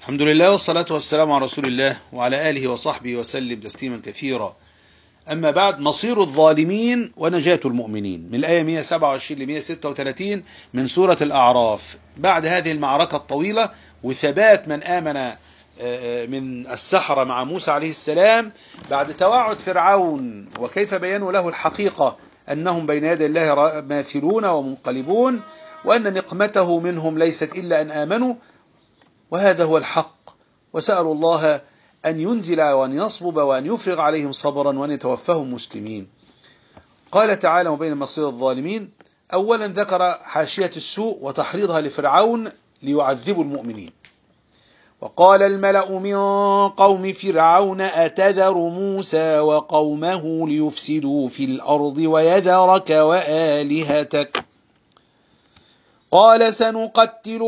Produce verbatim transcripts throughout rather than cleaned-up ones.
الحمد لله والصلاة والسلام على رسول الله وعلى آله وصحبه وسلم تسليما كثيرا. أما بعد، مصير الظالمين ونجاة المؤمنين، من الآية مئة وسبعة وعشرين ل مئة وستة وثلاثين من سورة الأعراف. بعد هذه المعركة الطويلة وثبات من آمن من السحرة مع موسى عليه السلام، بعد توعد فرعون وكيف بينوا له الحقيقة أنهم بين يدي الله ماثلون ومنقلبون، وأن نقمته منهم ليست إلا أن آمنوا، وهذا هو الحق. وسألوا الله أن ينزل وأن يصبب وأن يفرغ عليهم صبرا وأن يتوفاهم مسلمين. قال تعالى: وبين مصير الظالمين. أولا ذكر حاشية السوء وتحريضها لفرعون ليعذبوا المؤمنين. وقال الملأ من قوم فرعون: أتذر موسى وقومه ليفسدوا في الأرض ويذرك وآلهتك؟ قال: سنقتل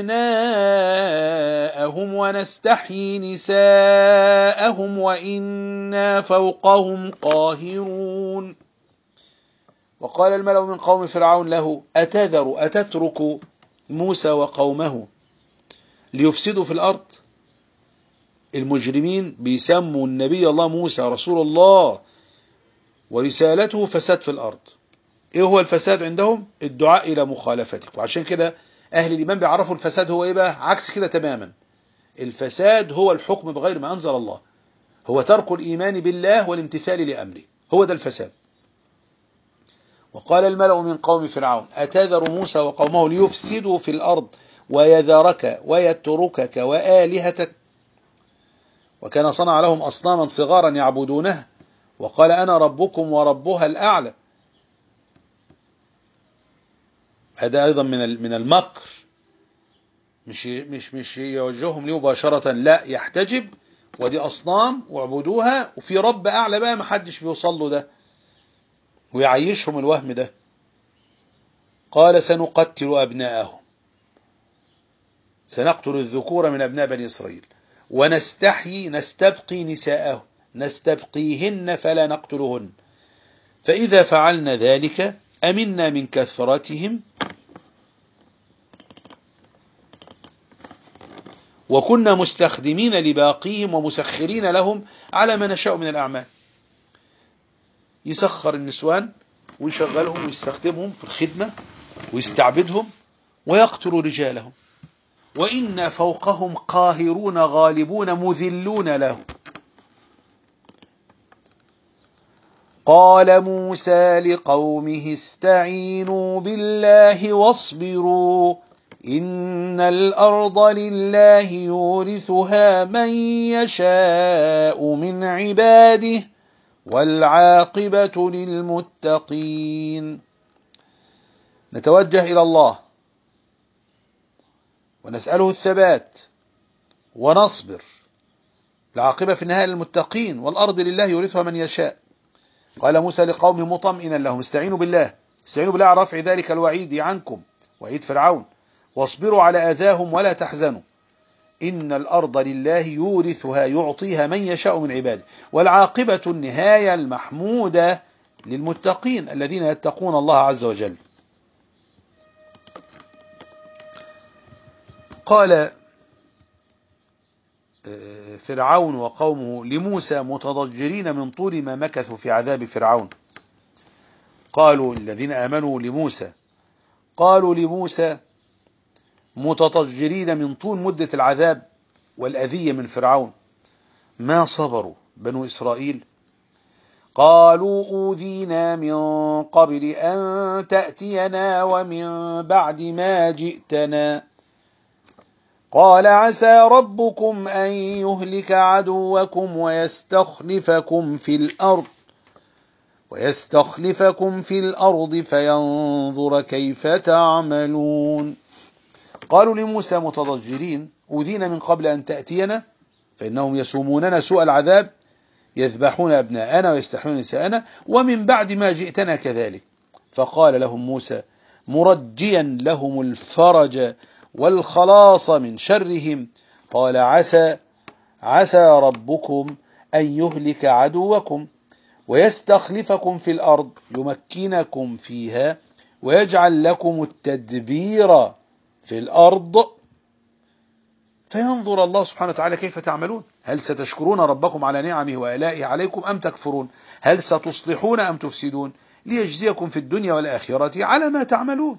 أبناءهم ونستحيي نساءهم وإنا فوقهم قاهرون. وقال الملأ من قوم فرعون له: أتذر أتترك موسى وقومه ليفسدوا في الأرض؟ المجرمين بيسموا النبي الله موسى رسول الله ورسالته فساد في الأرض. ايه هو الفساد عندهم؟ الدعاء الى مخالفتك. وعشان كده اهل الايمان بيعرفوا الفساد هو ايه بقى؟ عكس كده تماما. الفساد هو الحكم بغير ما انزل الله، هو ترك الايمان بالله والامتثال لامره، هو ده الفساد. وقال الملأ من قوم فرعون: أتذر موسى وقومه ليفسدوا في الارض ويذرك ويتركك وآلهتك؟ وكان صنع لهم اصناما صغارا يعبدونها، وقال: انا ربكم وربها الاعلى. هذا أيضا من من المكر، مش مش مش يوجههم ليه مباشرة، لا، يحتجب، ودي أصنام واعبدوها، وفي رب أعلى بقى محدش بيوصل له ده، ويعيشهم الوهم ده. قال: سنقتل أبناءهم، سنقتل الذكور من أبناء بني إسرائيل، ونستحيي نستبقي نساءهم، نستبقيهن فلا نقتلهن، فإذا فعلنا ذلك أمنا من كثرتهم وكنا مستخدمين لباقيهم ومسخرين لهم على ما نشاء من الأعمال. يسخر النسوان ويشغلهم ويستخدمهم في الخدمة ويستعبدهم ويقتل رجالهم، وإنا فوقهم قاهرون غالبون مذلون لهم. قال موسى لقومه: استعينوا بالله واصبروا، إن الأرض لله يورثها من يشاء من عباده والعاقبة للمتقين. نتوجه إلى الله ونسأله الثبات ونصبر، العاقبة في النهاية للمتقين، والأرض لله يورثها من يشاء. قال موسى لقومه مطمئنا لهم: استعينوا بالله، استعينوا بالله على رفع ذلك الوعيد عنكم، وعيد فرعون، واصبروا على أذاهم ولا تحزنوا، إن الأرض لله يورثها يعطيها من يشاء من عباده، والعاقبة النهاية المحمودة للمتقين الذين يتقون الله عز وجل. قال فرعون وقومه لموسى متضجرين من طول ما مكثوا في عذاب فرعون. قالوا الذين آمنوا لموسى، قالوا لموسى متضجرين من طول مدة العذاب والأذية من فرعون: ما صبروا بنو إسرائيل. قالوا أوذينا من قبل أن تأتينا ومن بعد ما جئتنا. قال: عسى ربكم أن يهلك عدوكم ويستخلفكم في الأرض ويستخلفكم في الأرض فينظر كيف تعملون. قالوا لموسى متضجرين: أوذينا من قبل أن تأتينا، فإنهم يسوموننا سوء العذاب، يذبحون أبناءنا ويستحيون نساءنا، ومن بعد ما جئتنا كذلك. فقال لهم موسى مرجيا لهم الفرج والخلاص من شرهم: قال: عسى عسى ربكم أن يهلك عدوكم ويستخلفكم في الأرض، يمكنكم فيها ويجعل لكم التدبير في الأرض، فينظر الله سبحانه وتعالى كيف تعملون. هل ستشكرون ربكم على نعمه وآلائه عليكم أم تكفرون؟ هل ستصلحون أم تفسدون؟ ليجزيكم في الدنيا والآخرة على ما تعملون.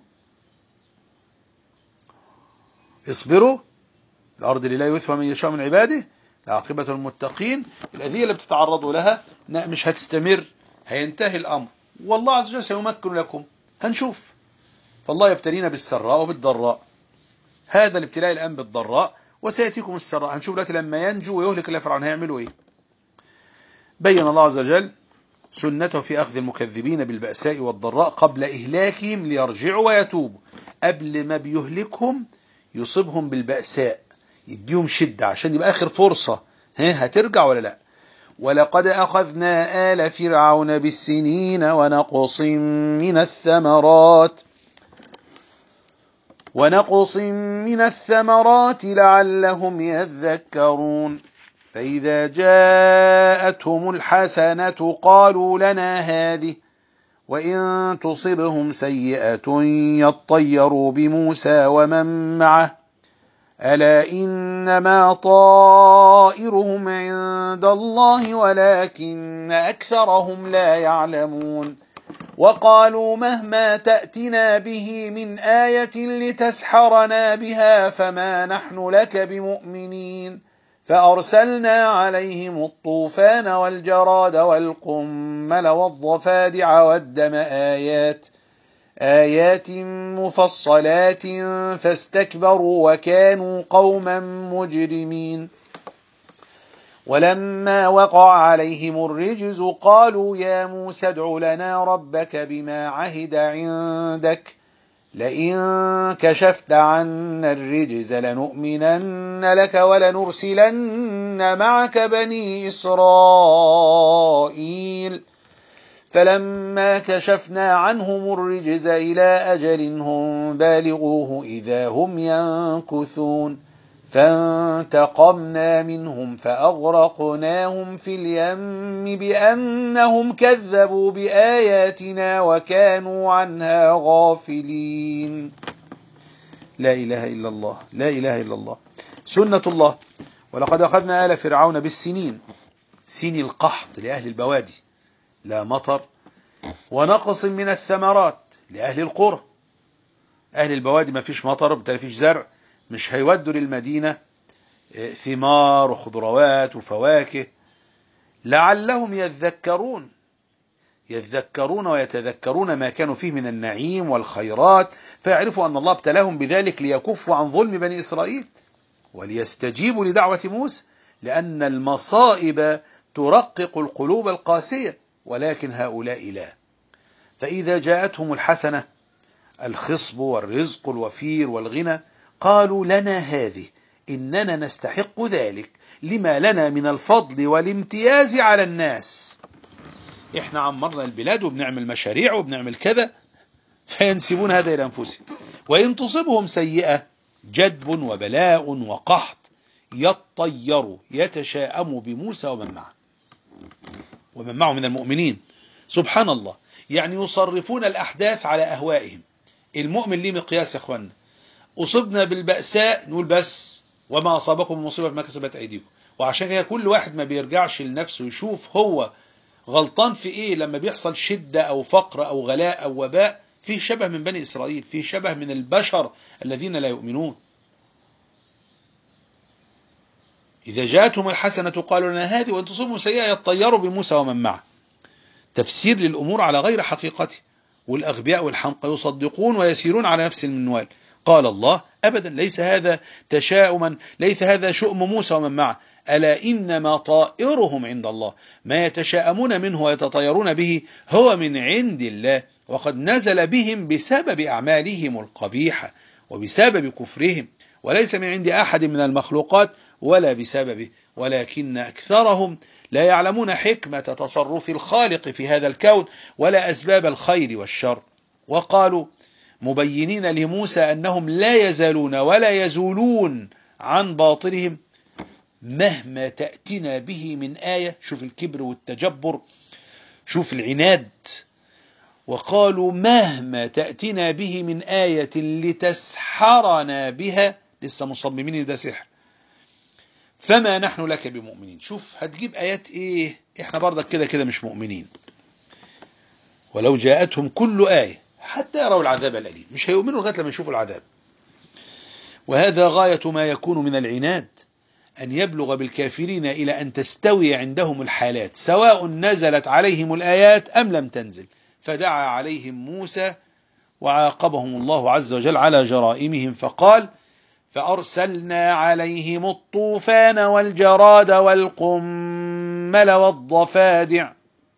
اصبروا، الأرض لله يثوى من يشاء من عباده، لعاقبة المتقين. الأذية اللي بتتعرضوا لها مش هتستمر، هينتهي الأمر، والله عز وجل سيمكن لكم. هنشوف. فالله يبتلينا بالسراء وبالضراء. هذا الابتلاء الآن بالضراء، وسيأتيكم السراء. هنشوف دلوقتي لما ينجو ويهلك الله فرعون هيعملوا ايه. بين الله عز وجل سنته في أخذ المكذبين بالبأساء والضراء قبل إهلاكهم ليرجعوا ويتوبوا. قبل ما بيهلكهم يصيبهم بالبأساء، يديهم شدة عشان يبقى آخر فرصة، ها هترجع ولا لا. ولقد أخذنا آل فرعون بالسنين ونقص من الثمرات ونقص من الثمرات لعلهم يذكرون. فإذا جاءتهم الحسنة قالوا لنا هذه، وإن تصبهم سيئة يطيروا بموسى ومن معه، ألا إنما طائرهم عند الله ولكن أكثرهم لا يعلمون. وقالوا مهما تأتنا به من آية لتسحرنا بها فما نحن لك بمؤمنين. فأرسلنا عليهم الطوفان والجراد والقمل والضفادع والدم آيات آيات مفصلات فاستكبروا وكانوا قوما مجرمين. ولما وقع عليهم الرجز قالوا يا موسى ادع لنا ربك بما عهد عندك لئن كشفت عنا الرجز لنؤمنن لك ولنرسلن معك بني إسرائيل. فلما كشفنا عنهم الرجز إلى أجل هم بالغوه إذا هم ينكثون. فانتقمنا منهم فأغرقناهم في اليم بأنهم كذبوا بآياتنا وكانوا عنها غافلين. لا إله إلا الله، لا إله إلا الله. سنة الله. ولقد أخذنا آل فرعون بالسنين، سين القحط لأهل البوادي، لا مطر، ونقص من الثمرات لأهل القرى. أهل البوادي ما فيش مطر، بالتالي فيش زرع، مش هيودوا للمدينة ثمار وخضروات وفواكه. لعلهم يذكرون، يذكرون ويتذكرون ما كانوا فيه من النعيم والخيرات، فيعرفوا أن الله ابتلاهم بذلك ليكفوا عن ظلم بني إسرائيل وليستجيبوا لدعوة موسى، لأن المصائب ترقق القلوب القاسية، ولكن هؤلاء لا. فإذا جاءتهم الحسنة، الخصب والرزق الوفير والغنى، قالوا لنا هذه، إننا نستحق ذلك لما لنا من الفضل والامتياز على الناس. إحنا عمرنا البلاد وبنعمل مشاريع وبنعمل كذا، فينسبون هذا إلى أنفسهم. وإن تصبهم سيئة، جدب وبلاء وقحط، يطيروا يتشاءموا بموسى ومن معه ومن معه من المؤمنين. سبحان الله، يعني يصرفون الأحداث على أهوائهم. المؤمن ليه مقياس يا أخوانا. أصبنا بالبأساء نقول بس وما أصابكم مصيبة ما كسبت أيديكم. وعشان كده كل واحد ما بيرجعش لنفسه يشوف هو غلطان في إيه لما بيحصل شدة أو فقر أو غلاء أو وباء. فيه شبه من بني إسرائيل، فيه شبه من البشر الذين لا يؤمنون. إذا جاءتهم الحسنة قالوا لنا هذه، وإن تصبهم سيئة يطيروا بموسى ومن معه. تفسير للأمور على غير حقيقته، والأغبياء والحمقى يصدقون ويسيرون على نفس المنوال. قال الله أبدا، ليس هذا تشاؤما، ليس هذا شؤم موسى ومن معه، ألا إنما طائرهم عند الله. ما يتشاءمون منه ويتطيرون به هو من عند الله، وقد نزل بهم بسبب أعمالهم القبيحة وبسبب كفرهم، وليس من عند أحد من المخلوقات ولا بسببه، ولكن أكثرهم لا يعلمون حكمة تصرف الخالق في هذا الكون ولا أسباب الخير والشر. وقالوا مبينين لموسى أنهم لا يزالون ولا يزولون عن باطلهم مهما تأتنا به من آية. شوف الكبر والتجبر، شوف العناد. وقالوا مهما تأتنا به من آية لتسحرنا بها، لسه مصممين ده سحر، فما نحن لك بمؤمنين. شوف هتجيب آيات إيه؟ إحنا برضك كده كده مش مؤمنين. ولو جاءتهم كل آية حتى يروا العذاب الأليم، مش هيؤمنوا لغاية لما يشوفوا العذاب. وهذا غاية ما يكون من العناد، أن يبلغ بالكافرين إلى أن تستوي عندهم الحالات، سواء نزلت عليهم الآيات أم لم تنزل. فدعا عليهم موسى وعاقبهم الله عز وجل على جرائمهم، فقال: فأرسلنا عليهم الطوفان والجراد والقمل والضفادع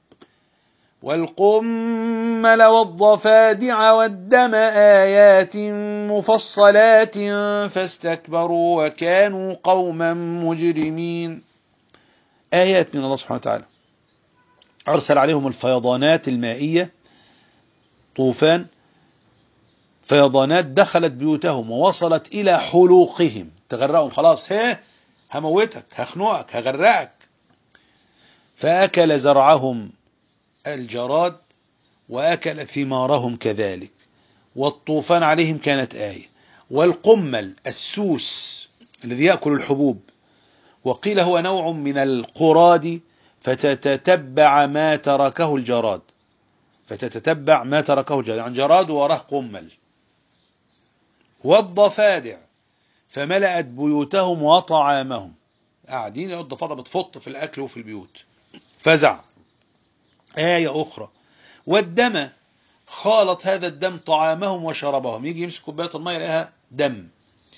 والقمل والضفادع والدم آيات مفصلات فاستكبروا وكانوا قوما مجرمين. آيات من الله سبحانه وتعالى. أرسل عليهم الفيضانات المائية، طوفان، فيضانات دخلت بيوتهم ووصلت إلى حلوقهم، تغرقهم خلاص، هي هموتك هخنقك هغرقك. فأكل زرعهم الجراد وأكل ثمارهم كذلك. والطوفان عليهم كانت آية. والقمل السوس الذي يأكل الحبوب، وقيل هو نوع من القراد، فتتتبع ما تركه الجراد فتتتبع ما تركه الجراد يعني جراد وراه قمل. والضفادع فملأت بيوتهم وطعامهم، قاعدين الضفادع بتفط في الأكل وفي البيوت. فزع. آية أخرى: والدم خالط هذا الدم طعامهم وشربهم، يجي يمسك كوباية الماء يلاقيها دم.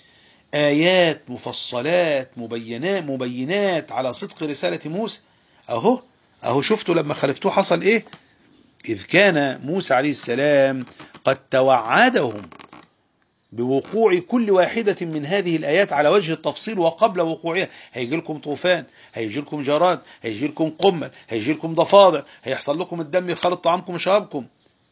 آيات مفصلات مبينات مبينات على صدق رسالة موسى. أهو أهو شفتوا لما خلفتوه حصل إيه؟ إذ كان موسى عليه السلام قد توعدهم بوقوع كل واحدة من هذه الآيات على وجه التفصيل وقبل وقوعها. هيجي لكم طوفان، هيجي لكم جراد، هيجي لكم قمل، هيجي لكم ضفادع، هيحصل لكم الدم يخلط طعامكم وشرابكم،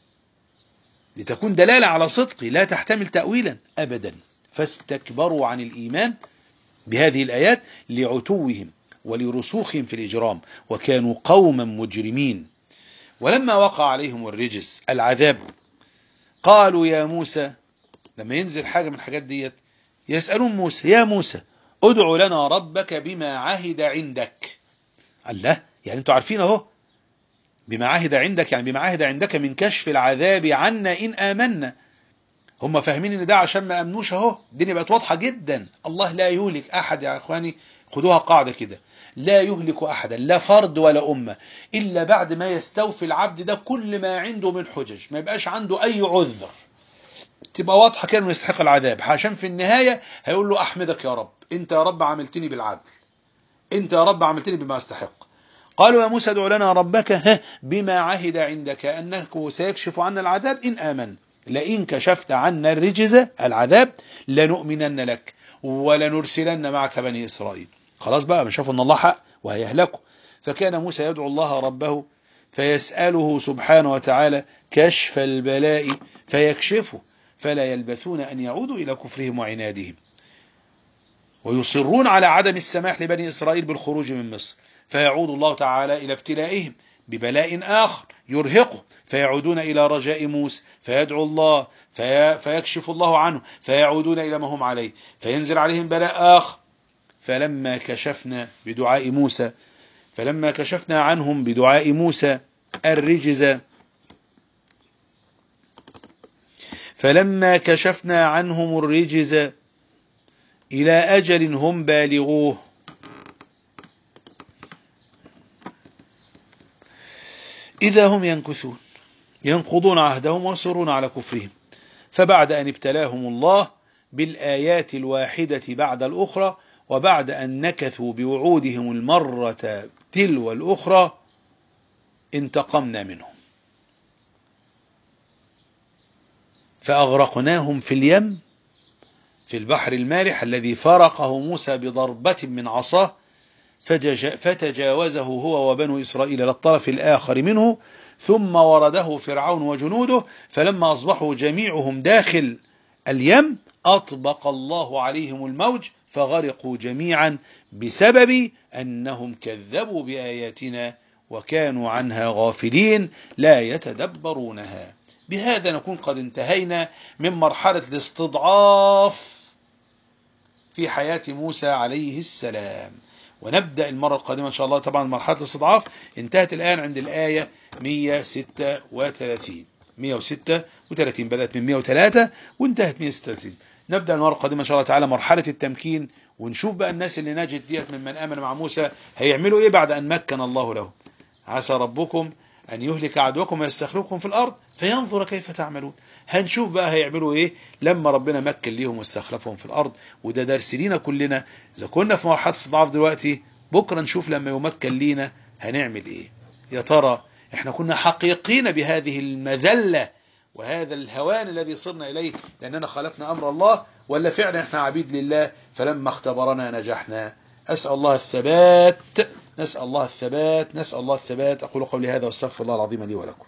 لتكون دلالة على صدقي لا تحتمل تأويلا أبدا. فاستكبروا عن الإيمان بهذه الآيات لعتوهم ولرسوخهم في الإجرام، وكانوا قوما مجرمين. ولما وقع عليهم الرجس العذاب قالوا يا موسى، لما ينزل حاجة من الحاجات ديت يسألون موسى: يا موسى ادع لنا ربك بما عهد عندك. الله، يعني انتوا عارفين اهو بما عهد عندك، يعني بما عهد عندك من كشف العذاب عنا إن آمنا. هم فاهمين ان ده عشان ما امنوش، اهو الدنيا بقت واضحة جدا. الله لا يهلك احد يا اخواني، خدوها قاعدة كده، لا يهلك احدا، لا فرد ولا امة، الا بعد ما يستوفي العبد ده كل ما عنده من حجج، ما يبقاش عنده اي عذر، تبقى واضحة كانوا يستحق العذاب، عشان في النهاية هيقول له: احمدك يا رب، انت يا رب عملتني بالعدل، انت يا رب عملتني بما استحق. قالوا يا موسى ادع لنا ربك بما عهد عندك أنه سيكشف عنا العذاب إن آمن، لئن كشفت عنا الرجز العذاب لنؤمنن لك ولنرسلن معك بني إسرائيل. خلاص بقى، من شافوا أن الله حق وهيهلكوا. فكان موسى يدعو الله ربه فيسأله سبحانه وتعالى كشف البلاء فيكشفه، فلا يلبثون أن يعودوا إلى كفرهم وعنادهم، ويصرون على عدم السماح لبني إسرائيل بالخروج من مصر، فيعود الله تعالى إلى ابتلائهم ببلاء آخر يرهقه، فيعودون إلى رجاء موسى فيدعو الله في فيكشف الله عنه، فيعودون إلى ما هم عليه، فينزل عليهم بلاء آخر. فلما كشفنا بدعاء موسى فلما كشفنا عنهم بدعاء موسى الرجز فلما كشفنا عنهم الرجز إلى أجل هم بالغوه إذا هم ينكثون ينقضون عهدهم ويصرون على كفرهم. فبعد أن ابتلاهم الله بالآيات الواحدة بعد الأخرى، وبعد أن نكثوا بوعودهم المرة تلو الأخرى، انتقمنا منهم فأغرقناهم في اليم، في البحر المالح الذي فرقه موسى بضربة من عصاه، فتجاوزه هو وبنو إسرائيل للطرف الآخر منه، ثم ورده فرعون وجنوده، فلما أصبحوا جميعهم داخل اليم أطبق الله عليهم الموج فغرقوا جميعا بسبب أنهم كذبوا بآياتنا وكانوا عنها غافلين لا يتدبرونها. بهذا نكون قد انتهينا من مرحلة الاستضعاف في حياة موسى عليه السلام. ونبدأ المرة القادمة إن شاء الله. طبعا مرحلة الاستضعاف انتهت الآن عند الآية مئة وستة وثلاثين مئة وستة وثلاثين، بدأت من مئة وثلاثة وانتهت مئة وستة وثلاثين. نبدأ المرة القادمة إن شاء الله تعالى مرحلة التمكين، ونشوف بقى الناس اللي نجت ديت ممن آمن مع موسى هيعملوا إيه بعد أن مكن الله لهم. عسى ربكم أن يهلك عدوكم ويستخلفكم في الأرض فينظر كيف تعملون. هنشوف بقى هيعملوا إيه لما ربنا مكن ليهم واستخلفهم في الأرض. وده درس لينا كلنا، إذا كنا في مرحلة استضعاف دلوقتي، بكرة نشوف لما يمكن لينا هنعمل إيه. يا ترى إحنا كنا حقيقين بهذه المذلة وهذا الهوان الذي صرنا إليه لأننا خالفنا أمر الله، ولا فعلا إحنا عبيد لله فلما اختبرنا نجحنا؟ أسأل الله الثبات، نسأل الله الثبات، نسأل الله الثبات. أقول قولي هذا واستغفر الله العظيم لي ولكم.